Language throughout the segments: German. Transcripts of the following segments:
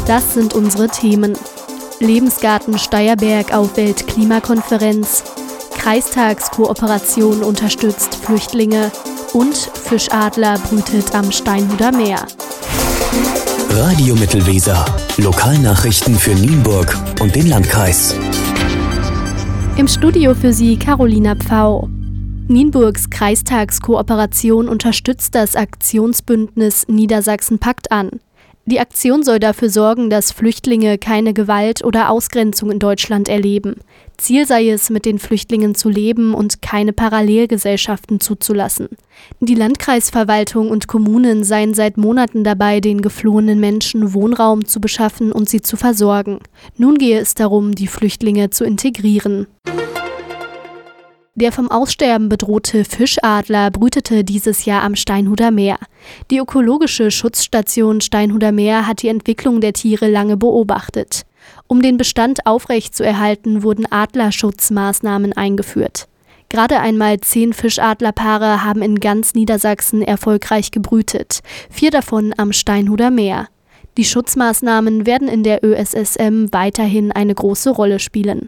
Das sind unsere Themen. Lebensgarten Steierberg auf Weltklimakonferenz, Kreistagskooperation unterstützt Flüchtlinge und Fischadler brütet am Steinhuder Meer. Radio Mittelweser. Lokalnachrichten für Nienburg und den Landkreis. Im Studio für Sie Carolina Pfau. Nienburgs Kreistagskooperation unterstützt das Aktionsbündnis Niedersachsen packt an. Die Aktion soll dafür sorgen, dass Flüchtlinge keine Gewalt oder Ausgrenzung in Deutschland erleben. Ziel sei es, mit den Flüchtlingen zu leben und keine Parallelgesellschaften zuzulassen. Die Landkreisverwaltung und Kommunen seien seit Monaten dabei, den geflohenen Menschen Wohnraum zu beschaffen und sie zu versorgen. Nun gehe es darum, die Flüchtlinge zu integrieren. Der vom Aussterben bedrohte Fischadler brütete dieses Jahr am Steinhuder Meer. Die ökologische Schutzstation Steinhuder Meer hat die Entwicklung der Tiere lange beobachtet. Um den Bestand aufrechtzuerhalten, wurden Adlerschutzmaßnahmen eingeführt. Gerade einmal 10 Fischadlerpaare haben in ganz Niedersachsen erfolgreich gebrütet, 4 davon am Steinhuder Meer. Die Schutzmaßnahmen werden in der ÖSSM weiterhin eine große Rolle spielen.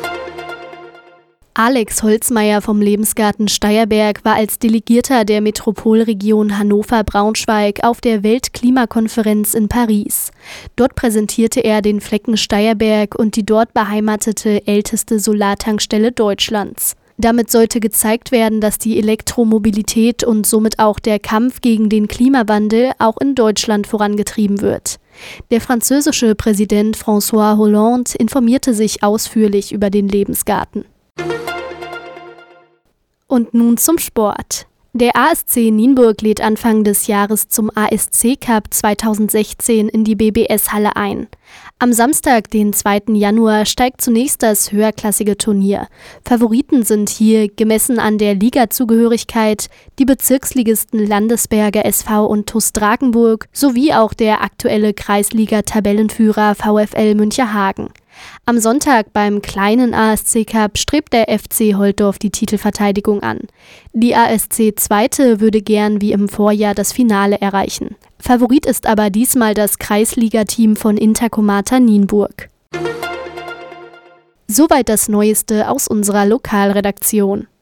Alex Holzmeier vom Lebensgarten Steierberg war als Delegierter der Metropolregion Hannover-Braunschweig auf der Weltklimakonferenz in Paris. Dort präsentierte er den Flecken Steierberg und die dort beheimatete älteste Solartankstelle Deutschlands. Damit sollte gezeigt werden, dass die Elektromobilität und somit auch der Kampf gegen den Klimawandel auch in Deutschland vorangetrieben wird. Der französische Präsident François Hollande informierte sich ausführlich über den Lebensgarten. Und nun zum Sport. Der ASC Nienburg lädt Anfang des Jahres zum ASC Cup 2016 in die BBS-Halle ein. Am Samstag, den 2. Januar, steigt zunächst das höherklassige Turnier. Favoriten sind hier, gemessen an der Ligazugehörigkeit, die Bezirksligisten Landesberger SV und TuS Drakenburg sowie auch der aktuelle Kreisliga-Tabellenführer VfL Müncherhagen. Am Sonntag beim kleinen ASC Cup strebt der FC Holtdorf die Titelverteidigung an. Die ASC Zweite würde gern wie im Vorjahr das Finale erreichen. Favorit ist aber diesmal das Kreisliga-Team von Intercomata Nienburg. Soweit das Neueste aus unserer Lokalredaktion.